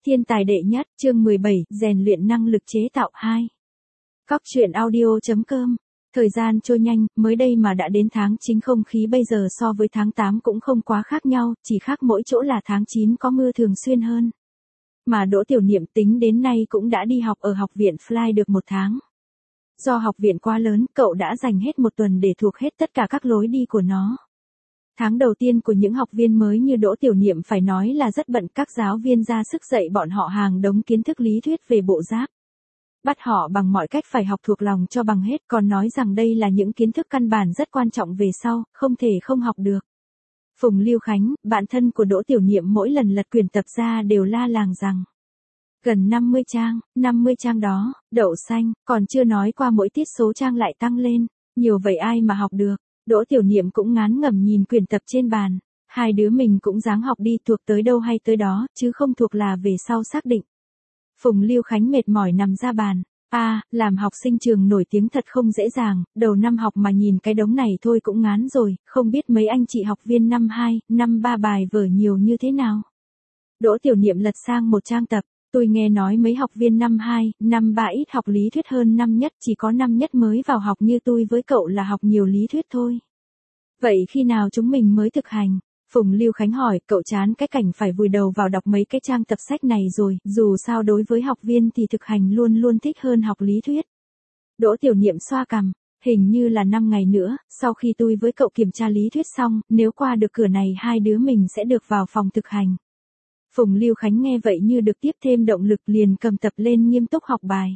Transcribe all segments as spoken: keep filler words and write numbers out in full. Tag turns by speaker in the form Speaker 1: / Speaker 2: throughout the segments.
Speaker 1: Thiên tài đệ nhất, chương mười bảy, rèn luyện năng lực chế tạo hai. Cóc truyện audio chấm com. Thời gian trôi nhanh, mới đây mà đã đến tháng chín, không khí bây giờ so với tháng tám cũng không quá khác nhau, chỉ khác mỗi chỗ là tháng chín có mưa thường xuyên hơn. Mà Đỗ Tiểu Niệm tính đến nay cũng đã đi học ở học viện Fly được một tháng. Do học viện quá lớn, cậu đã dành hết một tuần để thuộc hết tất cả các lối đi của nó. Tháng đầu tiên của những học viên mới như Đỗ Tiểu Niệm phải nói là rất bận, các giáo viên ra sức dạy bọn họ hàng đống kiến thức lý thuyết về bộ giáp. Bắt họ bằng mọi cách phải học thuộc lòng cho bằng hết, còn nói rằng đây là những kiến thức căn bản rất quan trọng về sau, không thể không học được. Phùng Lưu Khánh, bạn thân của Đỗ Tiểu Niệm mỗi lần lật quyển tập ra đều la làng rằng gần năm mươi trang, năm mươi trang đó, đậu xanh, còn chưa nói qua mỗi tiết số trang lại tăng lên, nhiều vậy ai mà học được. Đỗ Tiểu Niệm cũng ngán ngẩm nhìn quyển tập trên bàn, hai đứa mình cũng ráng học đi, thuộc tới đâu hay tới đó, chứ không thuộc là về sau xác định. Phùng Lưu Khánh mệt mỏi nằm ra bàn, a à, làm học sinh trường nổi tiếng thật không dễ dàng, đầu năm học mà nhìn cái đống này thôi cũng ngán rồi, không biết mấy anh chị học viên năm hai, năm ba bài vở nhiều như thế nào. Đỗ Tiểu Niệm lật sang một trang tập. Tôi nghe nói mấy học viên năm hai, năm ba ít học lý thuyết hơn năm nhất, chỉ có năm nhất mới vào học như tôi với cậu là học nhiều lý thuyết thôi. Vậy khi nào chúng mình mới thực hành? Phùng Lưu Khánh hỏi, cậu chán cái cảnh phải vùi đầu vào đọc mấy cái trang tập sách này rồi, dù sao đối với học viên thì thực hành luôn luôn thích hơn học lý thuyết. Đỗ Tiểu Niệm xoa cằm, hình như là năm ngày nữa, sau khi tôi với cậu kiểm tra lý thuyết xong, nếu qua được cửa này hai đứa mình sẽ được vào phòng thực hành. Phùng Lưu Khánh nghe vậy như được tiếp thêm động lực, liền cầm tập lên nghiêm túc học bài.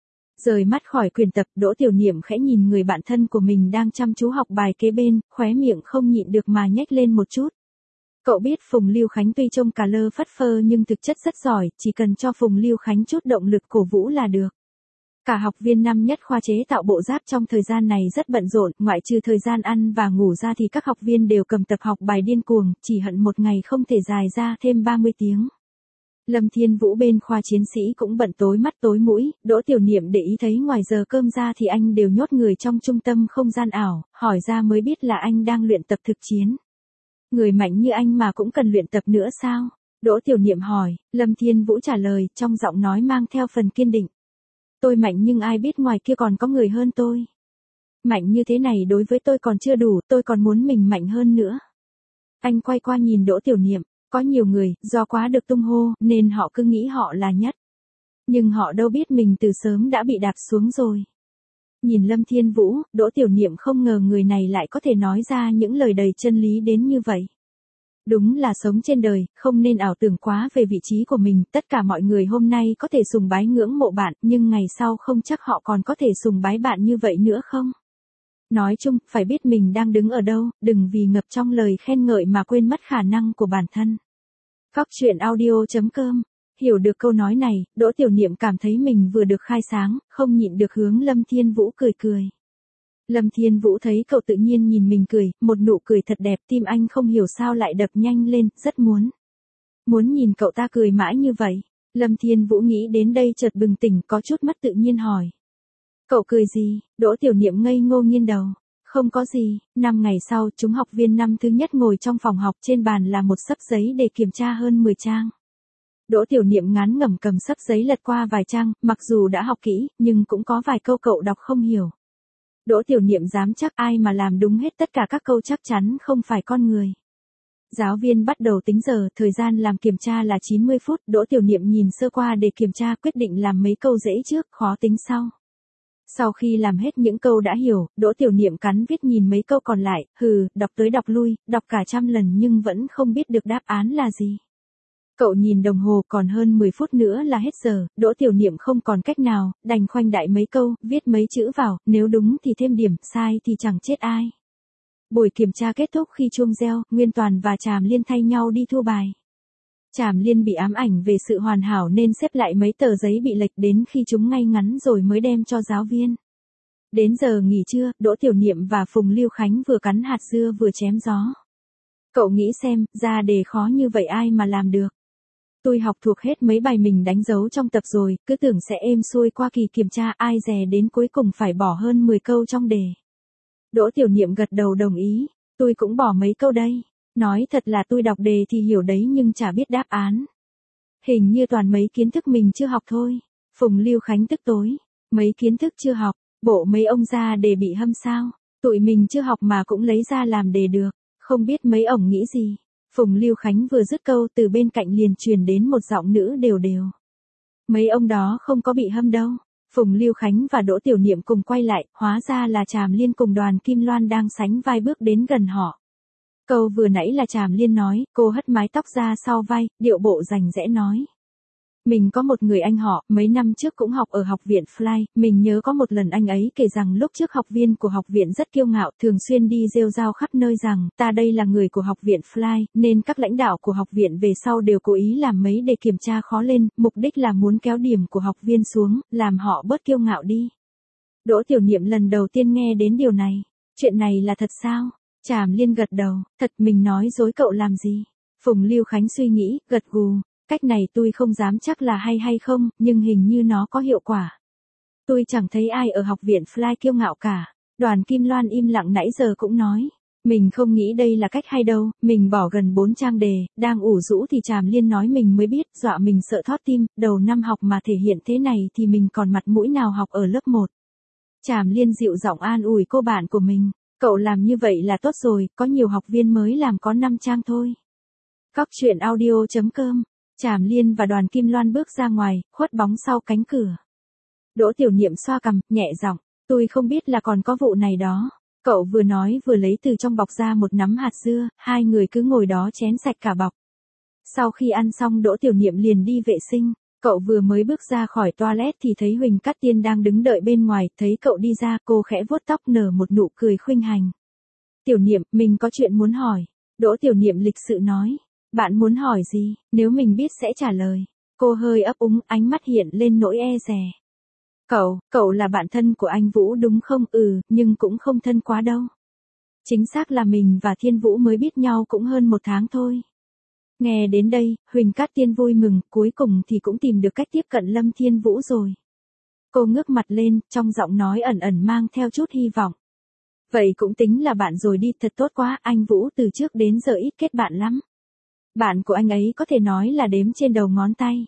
Speaker 1: Rời mắt khỏi quyển tập, Đỗ Tiểu Niệm khẽ nhìn người bạn thân của mình đang chăm chú học bài kế bên, khóe miệng không nhịn được mà nhếch lên một chút. Cậu biết Phùng Lưu Khánh tuy trông cà lơ phất phơ nhưng thực chất rất giỏi, chỉ cần cho Phùng Lưu Khánh chút động lực cổ vũ là được. Cả học viên năm nhất khoa chế tạo bộ giáp trong thời gian này rất bận rộn, ngoại trừ thời gian ăn và ngủ ra thì các học viên đều cầm tập học bài điên cuồng, chỉ hận một ngày không thể dài ra thêm ba mươi tiếng. Lâm Thiên Vũ bên khoa chiến sĩ cũng bận tối mắt tối mũi, Đỗ Tiểu Niệm để ý thấy ngoài giờ cơm ra thì anh đều nhốt người trong trung tâm không gian ảo, hỏi ra mới biết là anh đang luyện tập thực chiến. Người mạnh như anh mà cũng cần luyện tập nữa sao? Đỗ Tiểu Niệm hỏi, Lâm Thiên Vũ trả lời, trong giọng nói mang theo phần kiên định. Tôi mạnh nhưng ai biết ngoài kia còn có người hơn tôi. Mạnh như thế này đối với tôi còn chưa đủ, tôi còn muốn mình mạnh hơn nữa. Anh quay qua nhìn Đỗ Tiểu Niệm, có nhiều người, do quá được tung hô, nên họ cứ nghĩ họ là nhất. Nhưng họ đâu biết mình từ sớm đã bị đạp xuống rồi. Nhìn Lâm Thiên Vũ, Đỗ Tiểu Niệm không ngờ người này lại có thể nói ra những lời đầy chân lý đến như vậy. Đúng là sống trên đời, không nên ảo tưởng quá về vị trí của mình, tất cả mọi người hôm nay có thể sùng bái ngưỡng mộ bạn, nhưng ngày sau không chắc họ còn có thể sùng bái bạn như vậy nữa không? Nói chung, phải biết mình đang đứng ở đâu, đừng vì ngập trong lời khen ngợi mà quên mất khả năng của bản thân. Cóc truyện audio chấm com. Hiểu được câu nói này, Đỗ Tiểu Niệm cảm thấy mình vừa được khai sáng, không nhịn được hướng Lâm Thiên Vũ cười cười. Lâm Thiên Vũ thấy cậu tự nhiên nhìn mình cười, một nụ cười thật đẹp, tim anh không hiểu sao lại đập nhanh lên, rất muốn. Muốn nhìn cậu ta cười mãi như vậy. Lâm Thiên Vũ nghĩ đến đây chợt bừng tỉnh, có chút mất tự nhiên hỏi. Cậu cười gì? Đỗ Tiểu Niệm ngây ngô nghiêng đầu. Không có gì. Năm ngày sau, chúng học viên năm thứ nhất ngồi trong phòng học, trên bàn là một xấp giấy để kiểm tra hơn mười trang. Đỗ Tiểu Niệm ngán ngẩm cầm xấp giấy lật qua vài trang, mặc dù đã học kỹ, nhưng cũng có vài câu cậu đọc không hiểu. Đỗ Tiểu Niệm dám chắc ai mà làm đúng hết tất cả các câu chắc chắn không phải con người. Giáo viên bắt đầu tính giờ, thời gian làm kiểm tra là chín mươi phút, Đỗ Tiểu Niệm nhìn sơ qua để kiểm tra, quyết định làm mấy câu dễ trước, khó tính sau. Sau khi làm hết những câu đã hiểu, Đỗ Tiểu Niệm cắn viết nhìn mấy câu còn lại, hừ, đọc tới đọc lui, đọc cả trăm lần nhưng vẫn không biết được đáp án là gì. Cậu nhìn đồng hồ, còn hơn mười phút nữa là hết giờ, Đỗ Tiểu Niệm không còn cách nào, đành khoanh đại mấy câu, viết mấy chữ vào, nếu đúng thì thêm điểm, sai thì chẳng chết ai. Buổi kiểm tra kết thúc khi chuông reo, Nguyên Toàn và Tràm Liên thay nhau đi thu bài. Tràm Liên bị ám ảnh về sự hoàn hảo nên xếp lại mấy tờ giấy bị lệch, đến khi chúng ngay ngắn rồi mới đem cho giáo viên. Đến giờ nghỉ trưa, Đỗ Tiểu Niệm và Phùng Lưu Khánh vừa cắn hạt dưa vừa chém gió. Cậu nghĩ xem, ra đề khó như vậy ai mà làm được. Tôi học thuộc hết mấy bài mình đánh dấu trong tập rồi, cứ tưởng sẽ êm xuôi qua kỳ kiểm tra, ai dè đến cuối cùng phải bỏ hơn mười câu trong đề. Đỗ Tiểu Niệm gật đầu đồng ý, tôi cũng bỏ mấy câu đây. Nói thật là tôi đọc đề thì hiểu đấy nhưng chả biết đáp án. Hình như toàn mấy kiến thức mình chưa học thôi. Phùng Lưu Khánh tức tối. Mấy kiến thức chưa học, bộ mấy ông ra đề bị hâm sao? Tụi mình chưa học mà cũng lấy ra làm đề được. Không biết mấy ổng nghĩ gì. Phùng Lưu Khánh vừa dứt câu từ bên cạnh liền truyền đến một giọng nữ đều đều. Mấy ông đó không có bị hâm đâu. Phùng Lưu Khánh và Đỗ Tiểu Niệm cùng quay lại, hóa ra là Tràm Liên cùng Đoàn Kim Loan đang sánh vai bước đến gần họ. Câu vừa nãy là Tràm Liên nói, cô hất mái tóc ra sau vai, điệu bộ rành rẽ nói. Mình có một người anh họ, mấy năm trước cũng học ở học viện Fly, mình nhớ có một lần anh ấy kể rằng lúc trước học viên của học viện rất kiêu ngạo, thường xuyên đi rêu rao khắp nơi rằng, ta đây là người của học viện Fly, nên các lãnh đạo của học viện về sau đều cố ý làm mấy để kiểm tra khó lên, mục đích là muốn kéo điểm của học viên xuống, làm họ bớt kiêu ngạo đi. Đỗ Tiểu Niệm lần đầu tiên nghe đến điều này. Chuyện này là thật sao? Tràm Liên gật đầu, thật mình nói dối cậu làm gì? Phùng Lưu Khánh suy nghĩ, gật gù. Cách này tôi không dám chắc là hay hay không, nhưng hình như nó có hiệu quả. Tôi chẳng thấy ai ở học viện Fly kiêu ngạo cả. Đoàn Kim Loan im lặng nãy giờ cũng nói. Mình không nghĩ đây là cách hay đâu, mình bỏ gần bốn trang đề, đang ủ rũ thì Tràm Liên nói mình mới biết, dọa mình sợ thót tim, đầu năm học mà thể hiện thế này thì mình còn mặt mũi nào học ở lớp một. Tràm Liên dịu giọng an ủi cô bạn của mình, cậu làm như vậy là tốt rồi, có nhiều học viên mới làm có năm trang thôi. Cóc truyện audio chấm com. Tràm Liên và Đoàn Kim Loan bước ra ngoài, khuất bóng sau cánh cửa. Đỗ Tiểu Niệm xoa cằm, nhẹ giọng, tôi không biết là còn có vụ này đó. Cậu vừa nói vừa lấy từ trong bọc ra một nắm hạt dưa, hai người cứ ngồi đó chén sạch cả bọc. Sau khi ăn xong Đỗ Tiểu Niệm liền đi vệ sinh, cậu vừa mới bước ra khỏi toilet thì thấy Huỳnh Cát Tiên đang đứng đợi bên ngoài, thấy cậu đi ra cô khẽ vuốt tóc nở một nụ cười khuynh hành. Tiểu Niệm, mình có chuyện muốn hỏi. Đỗ Tiểu Niệm lịch sự nói. Bạn muốn hỏi gì, nếu mình biết sẽ trả lời. Cô hơi ấp úng, ánh mắt hiện lên nỗi e dè. Cậu, cậu là bạn thân của anh Vũ đúng không? Ừ, nhưng cũng không thân quá đâu. Chính xác là mình và Thiên Vũ mới biết nhau cũng hơn một tháng thôi. Nghe đến đây, Huỳnh Cát Tiên vui mừng, cuối cùng thì cũng tìm được cách tiếp cận Lâm Thiên Vũ rồi. Cô ngước mặt lên, trong giọng nói ẩn ẩn mang theo chút hy vọng. Vậy cũng tính là bạn rồi đi, thật tốt quá, anh Vũ từ trước đến giờ ít kết bạn lắm. Bạn của anh ấy có thể nói là đếm trên đầu ngón tay.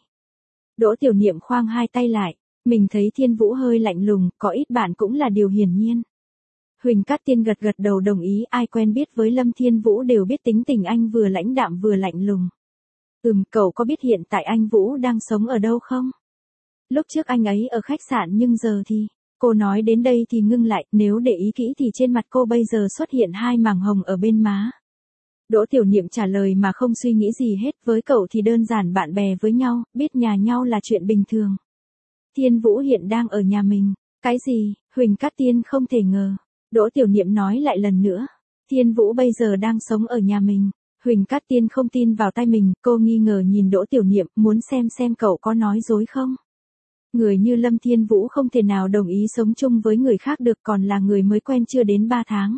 Speaker 1: Đỗ Tiểu Niệm khoang hai tay lại, mình thấy Thiên Vũ hơi lạnh lùng, có ít bạn cũng là điều hiển nhiên. Huỳnh Cát Tiên gật gật đầu đồng ý, ai quen biết với Lâm Thiên Vũ đều biết tính tình anh vừa lãnh đạm vừa lạnh lùng. Ừm, cậu có biết hiện tại anh Vũ đang sống ở đâu không? Lúc trước anh ấy ở khách sạn nhưng giờ thì... Cô nói đến đây thì ngưng lại, nếu để ý kỹ thì trên mặt cô bây giờ xuất hiện hai mảng hồng ở bên má. Đỗ Tiểu Niệm trả lời mà không suy nghĩ gì hết, với cậu thì đơn giản bạn bè với nhau, biết nhà nhau là chuyện bình thường. Thiên Vũ hiện đang ở nhà mình. Cái gì? Huỳnh Cát Tiên không thể ngờ. Đỗ Tiểu Niệm nói lại lần nữa. Thiên Vũ bây giờ đang sống ở nhà mình. Huỳnh Cát Tiên không tin vào tai mình, cô nghi ngờ nhìn Đỗ Tiểu Niệm, muốn xem xem cậu có nói dối không. Người như Lâm Thiên Vũ không thể nào đồng ý sống chung với người khác được, còn là người mới quen chưa đến ba tháng.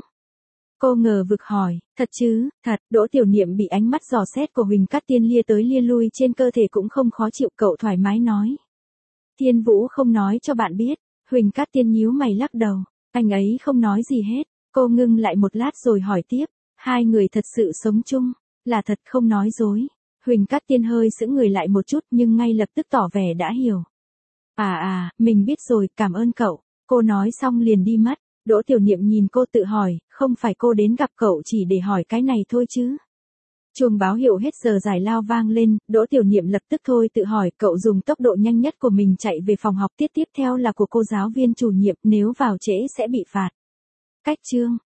Speaker 1: Cô ngờ vực hỏi, thật chứ? Thật. Đỗ Tiểu Niệm bị ánh mắt dò xét của Huỳnh Cát Tiên lia tới lia lui trên cơ thể cũng không khó chịu, cậu thoải mái nói. Thiên Vũ không nói cho bạn biết. Huỳnh Cát Tiên nhíu mày lắc đầu. Anh ấy không nói gì hết. Cô ngưng lại một lát rồi hỏi tiếp. Hai người thật sự sống chung. Là thật không nói dối. Huỳnh Cát Tiên hơi sững người lại một chút nhưng ngay lập tức tỏ vẻ đã hiểu. À à, mình biết rồi, cảm ơn cậu. Cô nói xong liền đi mất. Đỗ Tiểu Niệm nhìn cô tự hỏi, không phải cô đến gặp cậu chỉ để hỏi cái này thôi chứ? Chuông báo hiệu hết giờ giải lao vang lên, Đỗ Tiểu Niệm lập tức thôi tự hỏi, cậu dùng tốc độ nhanh nhất của mình chạy về phòng học, tiết tiếp theo là của cô giáo viên chủ nhiệm, nếu vào trễ sẽ bị phạt. Cách chương